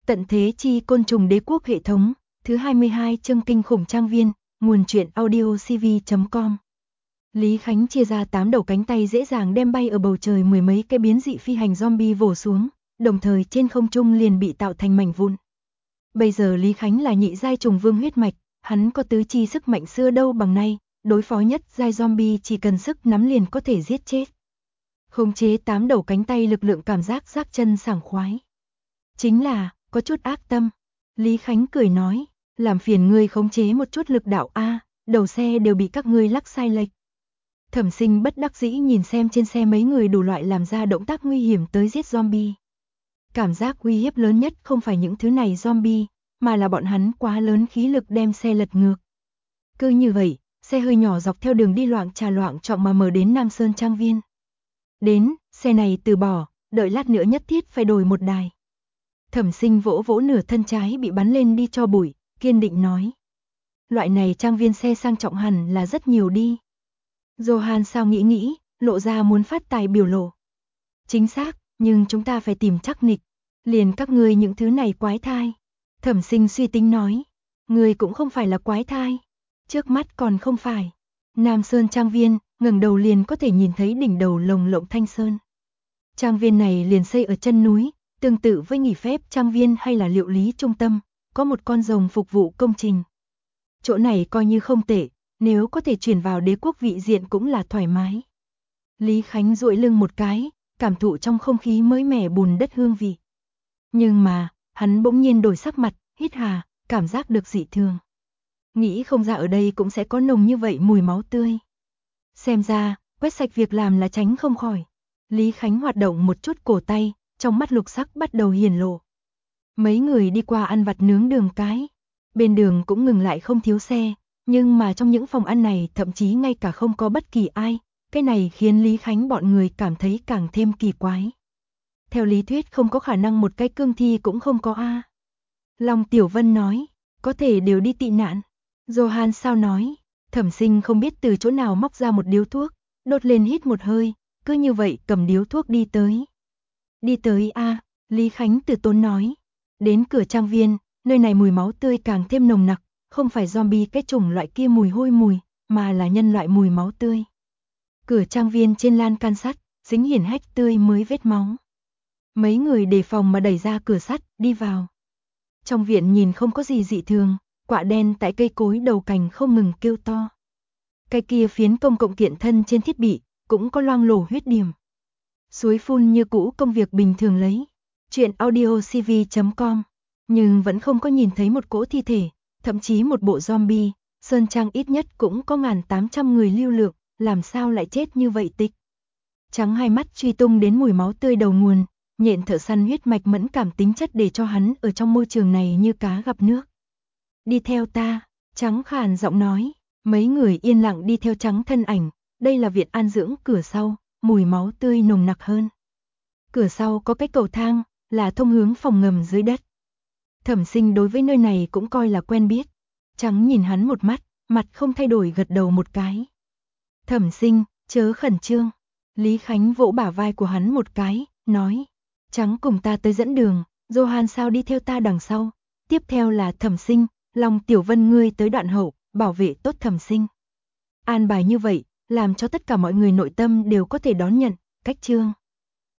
Tận thế chi côn trùng đế quốc hệ thống, thứ 22 chương kinh khủng trang viên, nguồn truyện audiocv.com. Lý Khánh chia ra 8 đầu cánh tay dễ dàng đem bay ở bầu trời mười mấy cái biến dị phi hành zombie vồ xuống, đồng thời trên không trung liền bị tạo thành mảnh vụn. Bây giờ Lý Khánh là nhị giai trùng vương huyết mạch, hắn có tứ chi sức mạnh xưa đâu bằng nay, đối phó nhất giai zombie chỉ cần sức nắm liền có thể giết chết. Khống chế 8 đầu cánh tay lực lượng cảm giác giác chân sảng khoái. Chính là, có chút ác tâm. Lý Khánh cười nói, làm phiền ngươi khống chế một chút lực đạo a, đầu xe đều bị các ngươi lắc sai lệch. Thẩm Sinh bất đắc dĩ nhìn xem trên xe mấy người đủ loại làm ra động tác nguy hiểm tới giết zombie. Cảm giác uy hiếp lớn nhất không phải những thứ này zombie, mà là bọn hắn quá lớn khí lực đem xe lật ngược. Cứ như vậy, xe hơi nhỏ dọc theo đường đi loạng trọng mà mở đến Nam Sơn Trang Viên. Đến, xe này từ bỏ, đợi lát nữa nhất thiết phải đổi một đài. Thẩm Sinh vỗ vỗ nửa thân trái bị bắn lên đi cho bụi, kiên định nói. Loại này trang viên xe sang trọng hẳn là rất nhiều đi. Johan sao nghĩ, lộ ra muốn phát tài biểu lộ. Chính xác, nhưng chúng ta phải tìm chắc nịch. Liền các ngươi những thứ này quái thai. Thẩm Sinh suy tính nói. Ngươi cũng không phải là quái thai. Trước mắt còn không phải. Nam Sơn Trang Viên, ngẩng đầu liền có thể nhìn thấy đỉnh đầu lồng lộng Thanh Sơn. Trang viên này liền xây ở chân núi, tương tự với nghỉ phép trang viên hay là liệu lý trung tâm, có một con rồng phục vụ công trình. Chỗ này coi như không tệ, nếu có thể chuyển vào đế quốc vị diện cũng là thoải mái. Lý Khánh duỗi lưng một cái, cảm thụ trong không khí mới mẻ bùn đất hương vị. Nhưng mà, hắn bỗng nhiên đổi sắc mặt, hít hà, cảm giác được dị thường. Nghĩ không ra ở đây cũng sẽ có nồng như vậy mùi máu tươi. Xem ra, quét sạch việc làm là tránh không khỏi. Lý Khánh hoạt động một chút cổ tay, trong mắt lục sắc bắt đầu hiển lộ. Mấy người đi qua ăn vặt nướng đường cái. Bên đường cũng ngừng lại không thiếu xe, nhưng mà trong những phòng ăn này thậm chí ngay cả không có bất kỳ ai. Cái này khiến Lý Khánh bọn người cảm thấy càng thêm kỳ quái. Theo lý thuyết không có khả năng một cái cương thi cũng không có a. Long Tiểu Vân nói, có thể đều đi tị nạn. Johan sao nói, Thẩm Sinh không biết từ chỗ nào móc ra một điếu thuốc, đốt lên hít một hơi, cứ như vậy cầm điếu thuốc đi tới. Đi tới a, Lý Khánh từ tốn nói. Đến cửa trang viên, nơi này mùi máu tươi càng thêm nồng nặc, không phải zombie cái chủng loại kia mùi hôi mùi, mà là nhân loại mùi máu tươi. Cửa trang viên trên lan can sắt, dính hiển hách tươi mới vết máu. Mấy người đề phòng mà đẩy ra cửa sắt, đi vào. Trong viện nhìn không có gì dị thường, quạ đen tại cây cối đầu cành không ngừng kêu to. Cái kia phiến công cộng kiện thân trên thiết bị, cũng có loang lổ huyết điểm. Suối phun như cũ công việc bình thường lấy. Chuyện audiocv.com. Nhưng vẫn không có nhìn thấy một cỗ thi thể, thậm chí một bộ zombie. Sơn Trang ít nhất cũng có 1.800 người lưu lượng, làm sao lại chết như vậy tịch. Trắng hai mắt truy tung đến mùi máu tươi đầu nguồn, nhện thợ săn huyết mạch mẫn cảm tính chất để cho hắn ở trong môi trường này như cá gặp nước. Đi theo ta, Trắng khàn giọng nói, mấy người yên lặng đi theo Trắng thân ảnh, đây là viện an dưỡng cửa sau, mùi máu tươi nồng nặc hơn. Cửa sau có cái cầu thang, là thông hướng phòng ngầm dưới đất. Thẩm Sinh đối với nơi này cũng coi là quen biết. Trắng nhìn hắn một mắt, mặt không thay đổi gật đầu một cái. Thẩm Sinh, chớ khẩn trương. Lý Khánh vỗ bả vai của hắn một cái, nói. Trắng cùng ta tới dẫn đường, Johan sao đi theo ta đằng sau. Tiếp theo là Thẩm Sinh, Long Tiểu Vân ngươi tới đoạn hậu, bảo vệ tốt Thẩm Sinh. An bài như vậy, làm cho tất cả mọi người nội tâm đều có thể đón nhận, cách chương.